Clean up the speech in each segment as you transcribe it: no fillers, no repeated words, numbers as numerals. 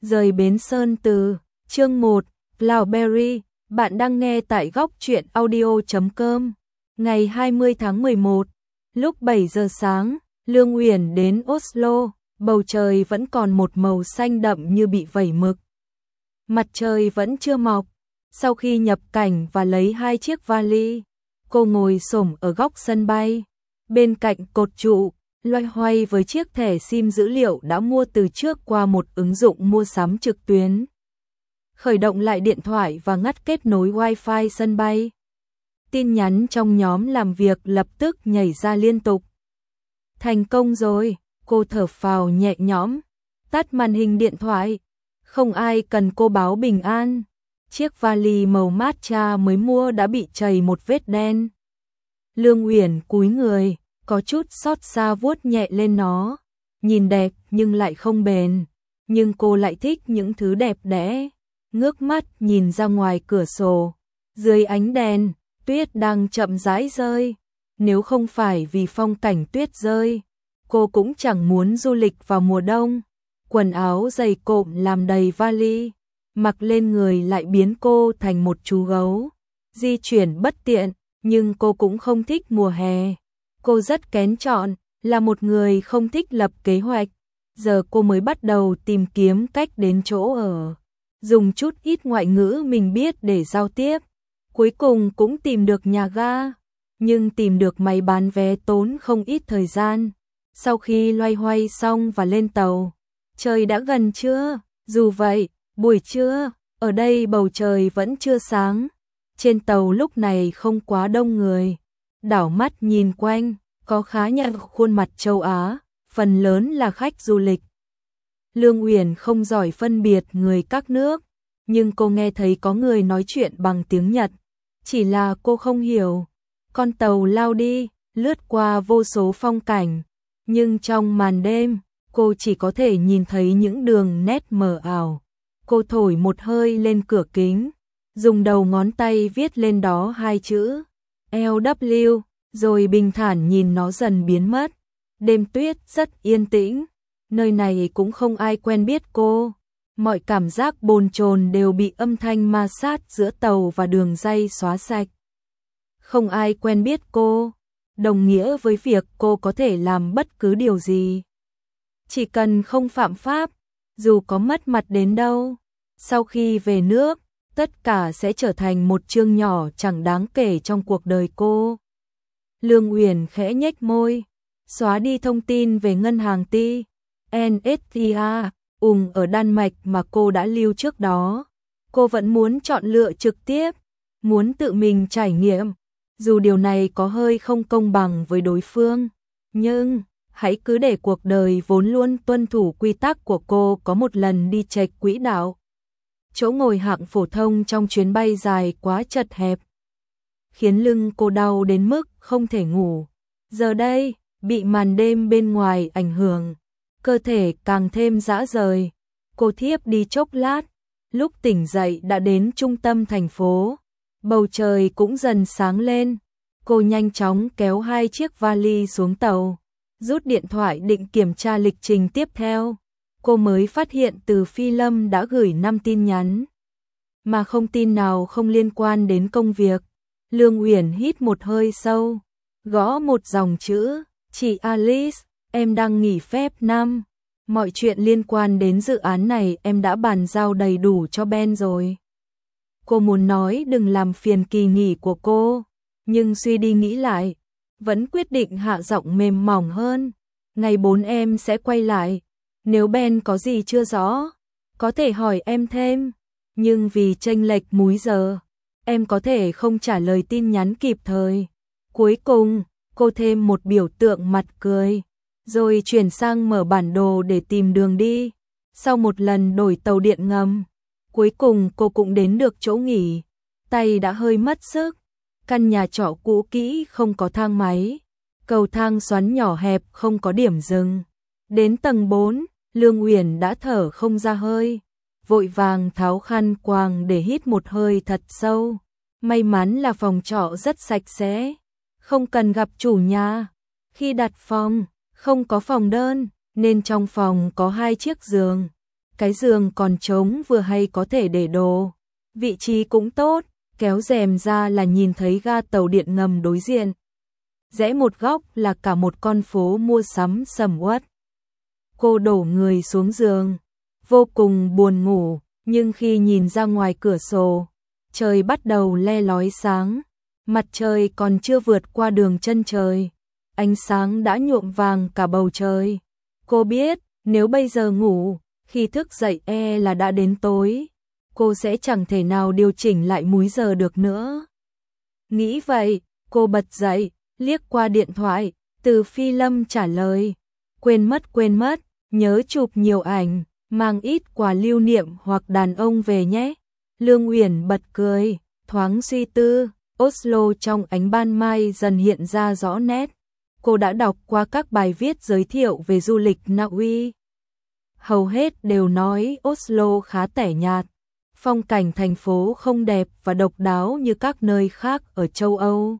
Rời Bến Sơn Từ, chương 1, Cloudberry, bạn đang nghe tại góc truyện audio.com. Ngày 20 tháng 11, lúc 7 giờ sáng, Lương Uyển đến Oslo, bầu trời vẫn còn một màu xanh đậm như bị vẩy mực. Mặt trời vẫn chưa mọc. Sau khi nhập cảnh và lấy 2 chiếc vali, cô ngồi xổm ở góc sân bay, bên cạnh cột trụ, loay hoay với chiếc thẻ SIM dữ liệu đã mua từ trước qua một ứng dụng mua sắm trực tuyến. Khởi động lại điện thoại và ngắt kết nối Wi-Fi sân bay. Tin nhắn trong nhóm làm việc lập tức nhảy ra liên tục. Thành công rồi, cô thở phào nhẹ nhõm, tắt màn hình điện thoại. Không ai cần cô báo bình an. Chiếc vali màu matcha mới mua đã bị trầy một vết đen. Lương Uyển cúi người, có chút xót xa vuốt nhẹ lên nó. Nhìn đẹp nhưng lại không bền. Nhưng cô lại thích những thứ đẹp đẽ. Ngước mắt nhìn ra ngoài cửa sổ. Dưới ánh đèn, tuyết đang chậm rãi rơi. Nếu không phải vì phong cảnh tuyết rơi, cô cũng chẳng muốn du lịch vào mùa đông. Quần áo dày cộm làm đầy vali, mặc lên người lại biến cô thành một chú gấu. Di chuyển bất tiện, nhưng cô cũng không thích mùa hè. Cô rất kén chọn, là một người không thích lập kế hoạch. Giờ cô mới bắt đầu tìm kiếm cách đến chỗ ở. Dùng chút ít ngoại ngữ mình biết để giao tiếp. Cuối cùng cũng tìm được nhà ga. Nhưng tìm được máy bán vé tốn không ít thời gian. Sau khi loay hoay xong và lên tàu, trời đã gần trưa. Dù vậy, buổi trưa, ở đây bầu trời vẫn chưa sáng. Trên tàu lúc này không quá đông người. Đảo mắt nhìn quanh, có khá nhiều khuôn mặt châu Á, phần lớn là khách du lịch. Lương Uyển không giỏi phân biệt người các nước, nhưng cô nghe thấy có người nói chuyện bằng tiếng Nhật. Chỉ là cô không hiểu. Con tàu lao đi, lướt qua vô số phong cảnh. Nhưng trong màn đêm, cô chỉ có thể nhìn thấy những đường nét mờ ảo. Cô thổi một hơi lên cửa kính, dùng đầu ngón tay viết lên đó 2 chữ LW, rồi bình thản nhìn nó dần biến mất. Đêm tuyết rất yên tĩnh, nơi này cũng không ai quen biết cô. Mọi cảm giác bồn chồn đều bị âm thanh ma sát giữa tàu và đường ray xóa sạch. Không ai quen biết cô, đồng nghĩa với việc cô có thể làm bất cứ điều gì. Chỉ cần không phạm pháp, dù có mất mặt đến đâu, sau khi về nước, tất cả sẽ trở thành một chương nhỏ chẳng đáng kể trong cuộc đời cô. Lương Uyển khẽ nhếch môi, xóa đi thông tin về ngân hàng TNSTA ở Đan Mạch mà cô đã lưu trước đó. Cô vẫn muốn chọn lựa trực tiếp, muốn tự mình trải nghiệm, dù điều này có hơi không công bằng với đối phương. Nhưng hãy cứ để cuộc đời vốn luôn tuân thủ quy tắc của cô có một lần đi chệch quỹ đạo. Chỗ ngồi hạng phổ thông trong chuyến bay dài quá chật hẹp, khiến lưng cô đau đến mức không thể ngủ. Giờ đây, bị màn đêm bên ngoài ảnh hưởng, cơ thể càng thêm rã rời. Cô thiếp đi chốc lát, lúc tỉnh dậy đã đến trung tâm thành phố. Bầu trời cũng dần sáng lên. Cô nhanh chóng kéo 2 chiếc vali xuống tàu, rút điện thoại định kiểm tra lịch trình tiếp theo. Cô mới phát hiện Từ Phi Lâm đã gửi 5 tin nhắn, mà không tin nào không liên quan đến công việc. Lương Uyển hít một hơi sâu, gõ một dòng chữ: "Chị Alice, em đang nghỉ phép năm. Mọi chuyện liên quan đến dự án này em đã bàn giao đầy đủ cho Ben rồi." Cô muốn nói đừng làm phiền kỳ nghỉ của cô, nhưng suy đi nghĩ lại, vẫn quyết định hạ giọng mềm mỏng hơn. "Ngày 4 em sẽ quay lại. Nếu Ben có gì chưa rõ, có thể hỏi em thêm. Nhưng vì chênh lệch múi giờ, em có thể không trả lời tin nhắn kịp thời." Cuối cùng, cô thêm một biểu tượng mặt cười, rồi chuyển sang mở bản đồ để tìm đường đi. Sau một lần đổi tàu điện ngầm, cuối cùng cô cũng đến được chỗ nghỉ. Tay đã hơi mất sức. Căn nhà trọ cũ kỹ không có thang máy, cầu thang xoắn nhỏ hẹp không có điểm dừng. Đến tầng 4, Lương Uyển đã thở không ra hơi, vội vàng tháo khăn quàng để hít một hơi thật sâu. May mắn là phòng trọ rất sạch sẽ, không cần gặp chủ nhà. Khi đặt phòng, không có phòng đơn, nên trong phòng có 2 chiếc giường. cái giường còn trống vừa hay có thể để đồ. Vị trí cũng tốt, kéo rèm ra là nhìn thấy ga tàu điện ngầm đối diện. Rẽ một góc là cả một con phố mua sắm sầm uất. Cô đổ người xuống giường, vô cùng buồn ngủ, nhưng khi nhìn ra ngoài cửa sổ, trời bắt đầu le lói sáng, mặt trời còn chưa vượt qua đường chân trời, ánh sáng đã nhuộm vàng cả bầu trời. Cô biết, nếu bây giờ ngủ, khi thức dậy là đã đến tối, cô sẽ chẳng thể nào điều chỉnh lại múi giờ được nữa. Nghĩ vậy, cô bật dậy, liếc qua điện thoại, Từ Phi Lâm trả lời, quên mất, nhớ chụp nhiều ảnh, mang ít quà lưu niệm hoặc đàn ông về nhé. Lương Uyển bật cười, thoáng suy tư, Oslo trong ánh ban mai dần hiện ra rõ nét. Cô đã đọc qua các bài viết giới thiệu về du lịch Na Uy. Hầu hết đều nói Oslo khá tẻ nhạt, phong cảnh thành phố không đẹp và độc đáo như các nơi khác ở châu Âu.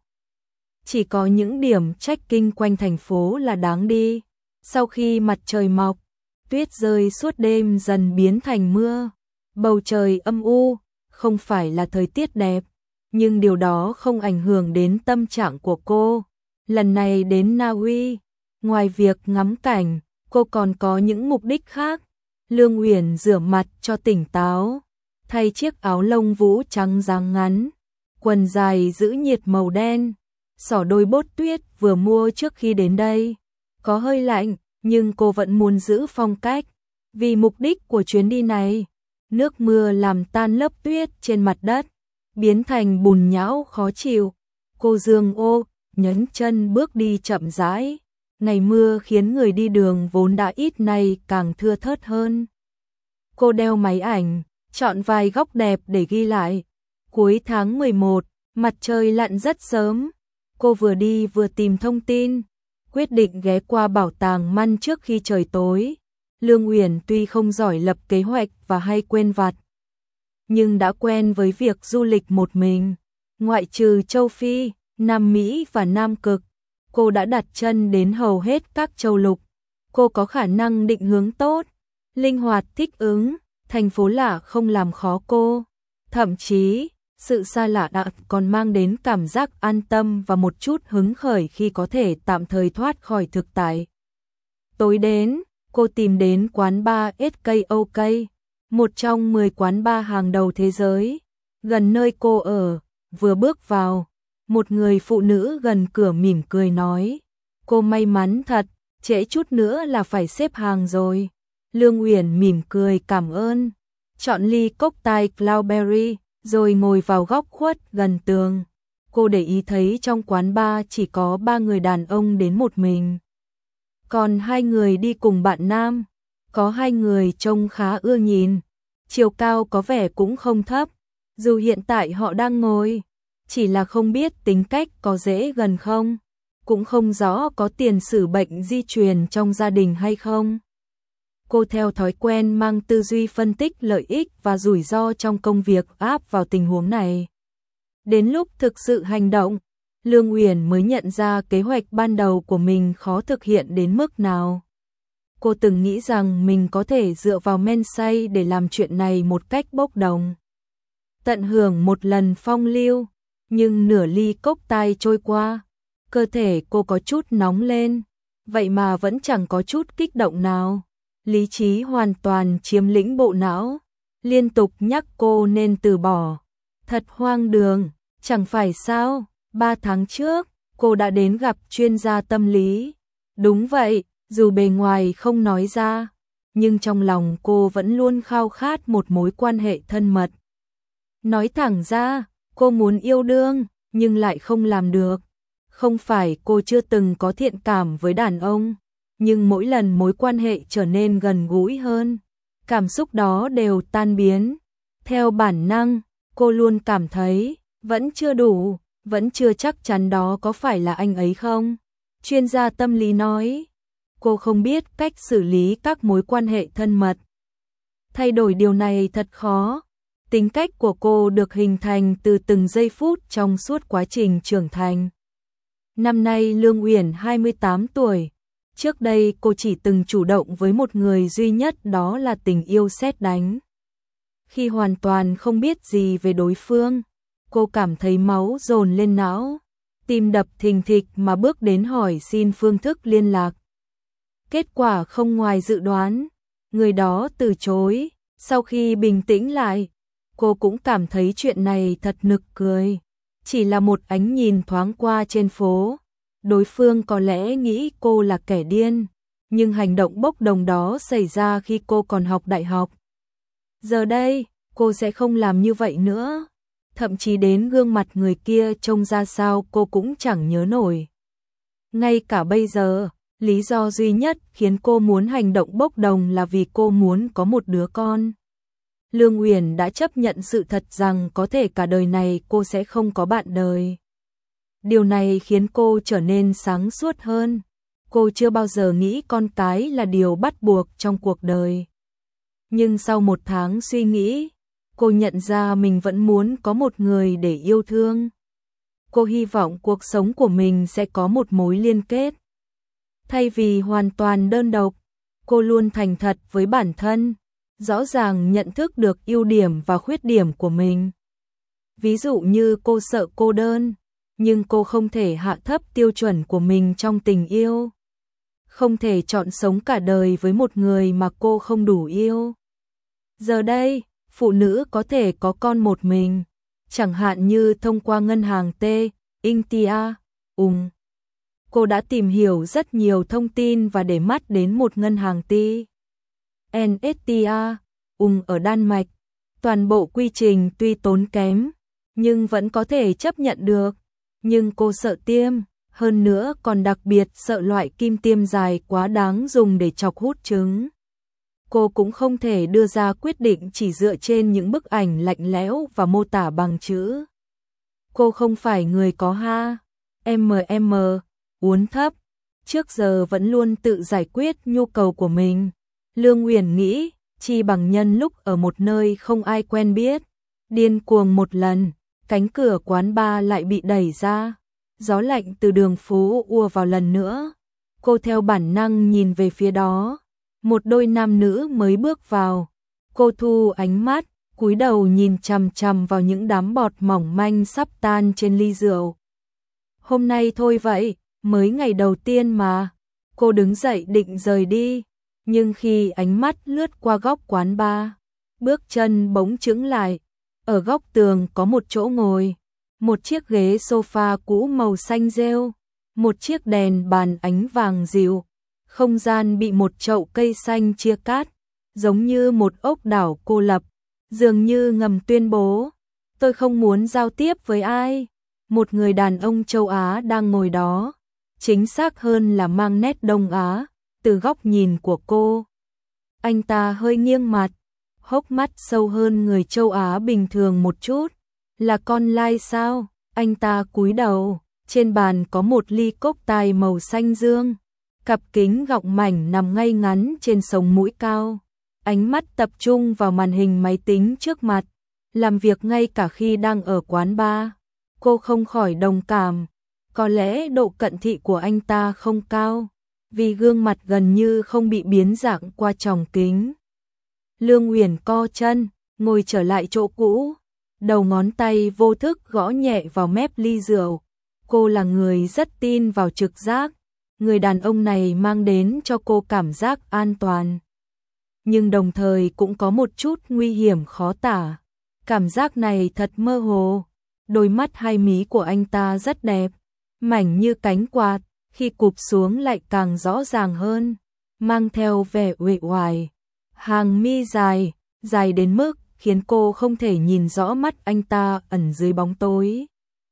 Chỉ có những điểm trekking quanh thành phố là đáng đi. Sau khi mặt trời mọc, tuyết rơi suốt đêm dần biến thành mưa. Bầu trời âm u, không phải là thời tiết đẹp, nhưng điều đó không ảnh hưởng đến tâm trạng của cô. Lần này đến Na Uy, ngoài việc ngắm cảnh, cô còn có những mục đích khác. Lương Uyển rửa mặt cho tỉnh táo, thay chiếc áo lông vũ trắng dáng ngắn, quần dài giữ nhiệt màu đen, xỏ đôi bốt tuyết vừa mua trước khi đến đây. Có hơi lạnh, nhưng cô vẫn muốn giữ phong cách. Vì mục đích của chuyến đi này, nước mưa làm tan lớp tuyết trên mặt đất, biến thành bùn nhão khó chịu. Cô giương ô, nhấn chân bước đi chậm rãi. Ngày mưa khiến người đi đường vốn đã ít nay càng thưa thớt hơn. Cô đeo máy ảnh, chọn vài góc đẹp để ghi lại. Cuối tháng 11, mặt trời lặn rất sớm. Cô vừa đi vừa tìm thông tin, quyết định ghé qua bảo tàng Man trước khi trời tối. Lương Uyển tuy không giỏi lập kế hoạch và hay quên vặt, nhưng đã quen với việc du lịch một mình. Ngoại trừ châu Phi, Nam Mỹ và Nam Cực, cô đã đặt chân đến hầu hết các châu lục. Cô có khả năng định hướng tốt, linh hoạt thích ứng, thành phố lạ không làm khó cô. Thậm chí, sự xa lạ còn mang đến cảm giác an tâm và một chút hứng khởi khi có thể tạm thời thoát khỏi thực tại. Tối đến, cô tìm đến quán bar SKOK, một trong 10 quán bar hàng đầu thế giới, gần nơi cô ở. Vừa bước vào, một người phụ nữ gần cửa mỉm cười nói, cô may mắn thật, trễ chút nữa là phải xếp hàng rồi. Lương Uyển mỉm cười cảm ơn, chọn ly cocktail Cloudberry, rồi ngồi vào góc khuất gần tường. Cô để ý thấy trong quán bar chỉ có 3 người đàn ông đến một mình. Còn 2 người đi cùng bạn nam, có 2 người trông khá ưa nhìn, chiều cao có vẻ cũng không thấp. Dù hiện tại họ đang ngồi, chỉ là không biết tính cách có dễ gần không, cũng không rõ có tiền sử bệnh di truyền trong gia đình hay không. Cô theo thói quen mang tư duy phân tích lợi ích và rủi ro trong công việc áp vào tình huống này. Đến lúc thực sự hành động, Lương Uyển mới nhận ra kế hoạch ban đầu của mình khó thực hiện đến mức nào. Cô từng nghĩ rằng mình có thể dựa vào men say để làm chuyện này một cách bốc đồng, tận hưởng một lần phong lưu, nhưng nửa ly cocktail trôi qua, cơ thể cô có chút nóng lên, vậy mà vẫn chẳng có chút kích động nào. Lý trí hoàn toàn chiếm lĩnh bộ não, liên tục nhắc cô nên từ bỏ. Thật hoang đường, chẳng phải sao, 3 tháng trước, cô đã đến gặp chuyên gia tâm lý. Đúng vậy, dù bề ngoài không nói ra, nhưng trong lòng cô vẫn luôn khao khát một mối quan hệ thân mật. Nói thẳng ra, cô muốn yêu đương, nhưng lại không làm được. Không phải cô chưa từng có thiện cảm với đàn ông, nhưng mỗi lần mối quan hệ trở nên gần gũi hơn, cảm xúc đó đều tan biến. Theo bản năng, cô luôn cảm thấy vẫn chưa đủ, vẫn chưa chắc chắn đó có phải là anh ấy không. Chuyên gia tâm lý nói, cô không biết cách xử lý các mối quan hệ thân mật. Thay đổi điều này thật khó. Tính cách của cô được hình thành từ từng giây phút trong suốt quá trình trưởng thành. Năm nay Lương Uyển 28 tuổi, Trước đây cô chỉ từng chủ động với một người duy nhất, đó là tình yêu sét đánh. Khi hoàn toàn không biết gì về đối phương, cô cảm thấy máu dồn lên não, tim đập thình thịch mà bước đến hỏi xin phương thức liên lạc. Kết quả không ngoài dự đoán, người đó từ chối. Sau khi bình tĩnh lại, cô cũng cảm thấy chuyện này thật nực cười. Chỉ là một ánh nhìn thoáng qua trên phố, đối phương có lẽ nghĩ cô là kẻ điên, nhưng hành động bốc đồng đó xảy ra khi cô còn học đại học. Giờ đây, cô sẽ không làm như vậy nữa. Thậm chí đến gương mặt người kia trông ra sao cô cũng chẳng nhớ nổi. Ngay cả bây giờ, lý do duy nhất khiến cô muốn hành động bốc đồng là vì cô muốn có một đứa con. Lương Uyển đã chấp nhận sự thật rằng có thể cả đời này cô sẽ không có bạn đời. Điều này khiến cô trở nên sáng suốt hơn. Cô chưa bao giờ nghĩ con cái là điều bắt buộc trong cuộc đời. Nhưng sau một tháng suy nghĩ, cô nhận ra mình vẫn muốn có một người để yêu thương. Cô hy vọng cuộc sống của mình sẽ có một mối liên kết. Thay vì hoàn toàn đơn độc, cô luôn thành thật với bản thân, rõ ràng nhận thức được ưu điểm và khuyết điểm của mình. Ví dụ như cô sợ cô đơn, nhưng cô không thể hạ thấp tiêu chuẩn của mình trong tình yêu. Không thể chọn sống cả đời với một người mà cô không đủ yêu. Giờ đây, phụ nữ có thể có con một mình, chẳng hạn như thông qua ngân hàng T-Intia. Cô đã tìm hiểu rất nhiều thông tin và để mắt đến một ngân hàng TNSTA ở Đan Mạch. Toàn bộ quy trình tuy tốn kém, nhưng vẫn có thể chấp nhận được. Nhưng cô sợ tiêm, hơn nữa còn đặc biệt sợ loại kim tiêm dài quá đáng dùng để chọc hút trứng. Cô cũng không thể đưa ra quyết định chỉ dựa trên những bức ảnh lạnh lẽo và mô tả bằng chữ. Cô không phải người có uốn thấp, trước giờ vẫn luôn tự giải quyết nhu cầu của mình. Lương Uyển nghĩ, chi bằng nhân lúc ở một nơi không ai quen biết, điên cuồng một lần, cánh cửa quán bar lại bị đẩy ra, gió lạnh từ đường phố ùa vào lần nữa. Cô theo bản năng nhìn về phía đó, một đôi nam nữ mới bước vào. Cô thu ánh mắt, cúi đầu nhìn chằm chằm vào những đám bọt mỏng manh sắp tan trên ly rượu. Hôm nay thôi vậy, mới ngày đầu tiên mà. Cô đứng dậy định rời đi, nhưng khi ánh mắt lướt qua góc quán bar, bước chân bỗng chững lại. Ở góc tường có một chỗ ngồi, một chiếc ghế sofa cũ màu xanh rêu, một chiếc đèn bàn ánh vàng dịu. Không gian bị một chậu cây xanh chia cắt, giống như một ốc đảo cô lập, dường như ngầm tuyên bố, tôi không muốn giao tiếp với ai. Một người đàn ông châu Á đang ngồi đó, chính xác hơn là mang nét Đông Á, từ góc nhìn của cô. Anh ta hơi nghiêng mặt, hốc mắt sâu hơn người châu Á bình thường một chút. Là con lai sao? Anh ta cúi đầu, trên bàn có một ly cốc tài màu xanh dương. Cặp kính gọng mảnh nằm ngay ngắn trên sống mũi cao. Ánh mắt tập trung vào màn hình máy tính trước mặt, làm việc ngay cả khi đang ở quán bar. Cô không khỏi đồng cảm, có lẽ độ cận thị của anh ta không cao, vì gương mặt gần như không bị biến dạng qua tròng kính. Lương Uyển co chân, ngồi trở lại chỗ cũ, đầu ngón tay vô thức gõ nhẹ vào mép ly rượu. Cô là người rất tin vào trực giác, người đàn ông này mang đến cho cô cảm giác an toàn. Nhưng đồng thời cũng có một chút nguy hiểm khó tả. Cảm giác này thật mơ hồ. Đôi mắt hai mí của anh ta rất đẹp, mảnh như cánh quạt, khi cụp xuống lại càng rõ ràng hơn, mang theo vẻ uể oải. Hàng mi dài, dài đến mức khiến cô không thể nhìn rõ mắt anh ta ẩn dưới bóng tối.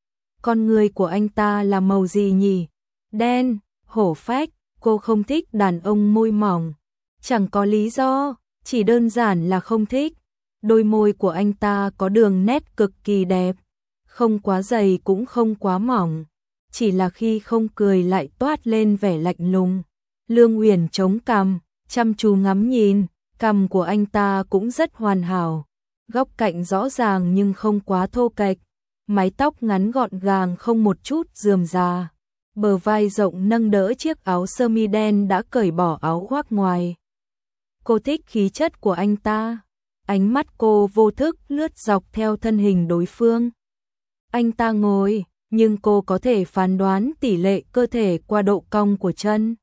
Con người của anh ta là màu gì nhỉ? Đen, hổ phách. Cô không thích đàn ông môi mỏng. Chẳng có lý do, chỉ đơn giản là không thích. Đôi môi của anh ta có đường nét cực kỳ đẹp, không quá dày cũng không quá mỏng, chỉ là khi không cười lại toát lên vẻ lạnh lùng. Lương Uyển chống cằm, chăm chú ngắm nhìn, cằm của anh ta cũng rất hoàn hảo, góc cạnh rõ ràng nhưng không quá thô kệch, mái tóc ngắn gọn gàng không một chút rườm rà. bờ vai rộng nâng đỡ chiếc áo sơ mi đen đã cởi bỏ áo khoác ngoài. Cô thích khí chất của anh ta. Ánh mắt cô vô thức lướt dọc theo thân hình đối phương. Anh ta ngồi, nhưng cô có thể phán đoán tỷ lệ cơ thể qua độ cong của chân.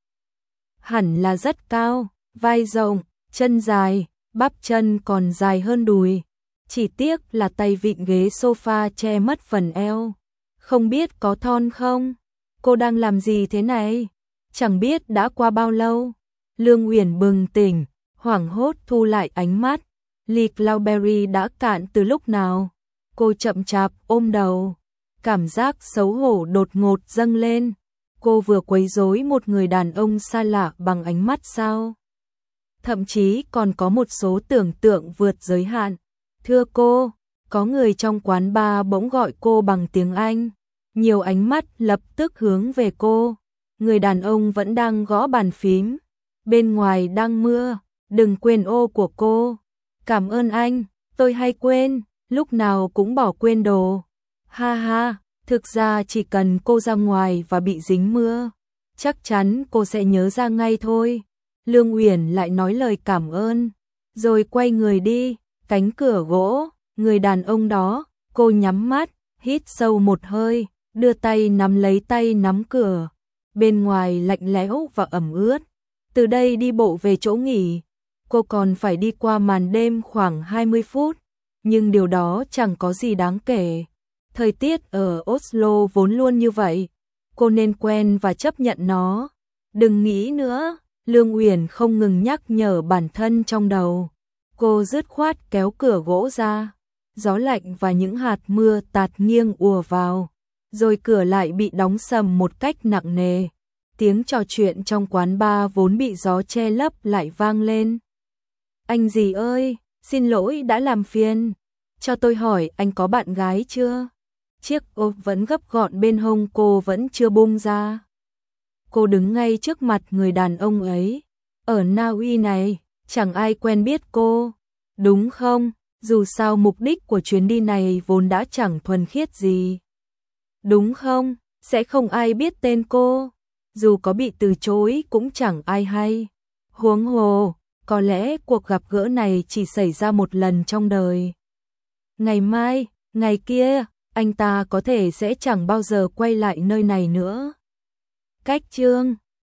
Hẳn là rất cao, vai rộng, chân dài, bắp chân còn dài hơn đùi. Chỉ tiếc là tay vịn ghế sofa che mất phần eo. Không biết có thon không? Cô đang làm gì thế này? Chẳng biết đã qua bao lâu. Lương Uyển bừng tỉnh, hoảng hốt thu lại ánh mắt. Ly Cloudberry đã cạn từ lúc nào? Cô chậm chạp ôm đầu. Cảm giác xấu hổ đột ngột dâng lên. Cô vừa quấy rối một người đàn ông xa lạ bằng ánh mắt sao? Thậm chí còn có một số tưởng tượng vượt giới hạn. Thưa cô, có người trong quán bar bỗng gọi cô bằng tiếng Anh. Nhiều ánh mắt lập tức hướng về cô. Người đàn ông vẫn đang gõ bàn phím. Bên ngoài đang mưa, đừng quên ô của cô. Cảm ơn anh, tôi hay quên, lúc nào cũng bỏ quên đồ. Ha ha, thực ra chỉ cần cô ra ngoài và bị dính mưa, chắc chắn cô sẽ nhớ ra ngay thôi. Lương Uyển lại nói lời cảm ơn, rồi quay người đi. Cánh cửa gỗ, người đàn ông đó, cô nhắm mắt, hít sâu một hơi, đưa tay nắm lấy tay nắm cửa. Bên ngoài lạnh lẽo và ẩm ướt. Từ đây đi bộ về chỗ nghỉ, cô còn phải đi qua màn đêm khoảng 20 phút, nhưng điều đó chẳng có gì đáng kể. Thời tiết ở Oslo vốn luôn như vậy, cô nên quen và chấp nhận nó. Đừng nghĩ nữa, Lương Uyển không ngừng nhắc nhở bản thân trong đầu. Cô dứt khoát kéo cửa gỗ ra, gió lạnh và những hạt mưa tạt nghiêng ùa vào, rồi cửa lại bị đóng sầm một cách nặng nề. Tiếng trò chuyện trong quán bar vốn bị gió che lấp lại vang lên. Anh gì ơi, xin lỗi đã làm phiền. Cho tôi hỏi anh có bạn gái chưa? Chiếc ô vẫn gấp gọn bên hông cô vẫn chưa bung ra. Cô đứng ngay trước mặt người đàn ông ấy. Ở Na Uy này, chẳng ai quen biết cô, đúng không? Dù sao mục đích của chuyến đi này vốn đã chẳng thuần khiết gì. Đúng không? Sẽ không ai biết tên cô. Dù có bị từ chối cũng chẳng ai hay. Huống hồ, có lẽ cuộc gặp gỡ này chỉ xảy ra một lần trong đời. Ngày mai, ngày kia, anh ta có thể sẽ chẳng bao giờ quay lại nơi này nữa. Cách chương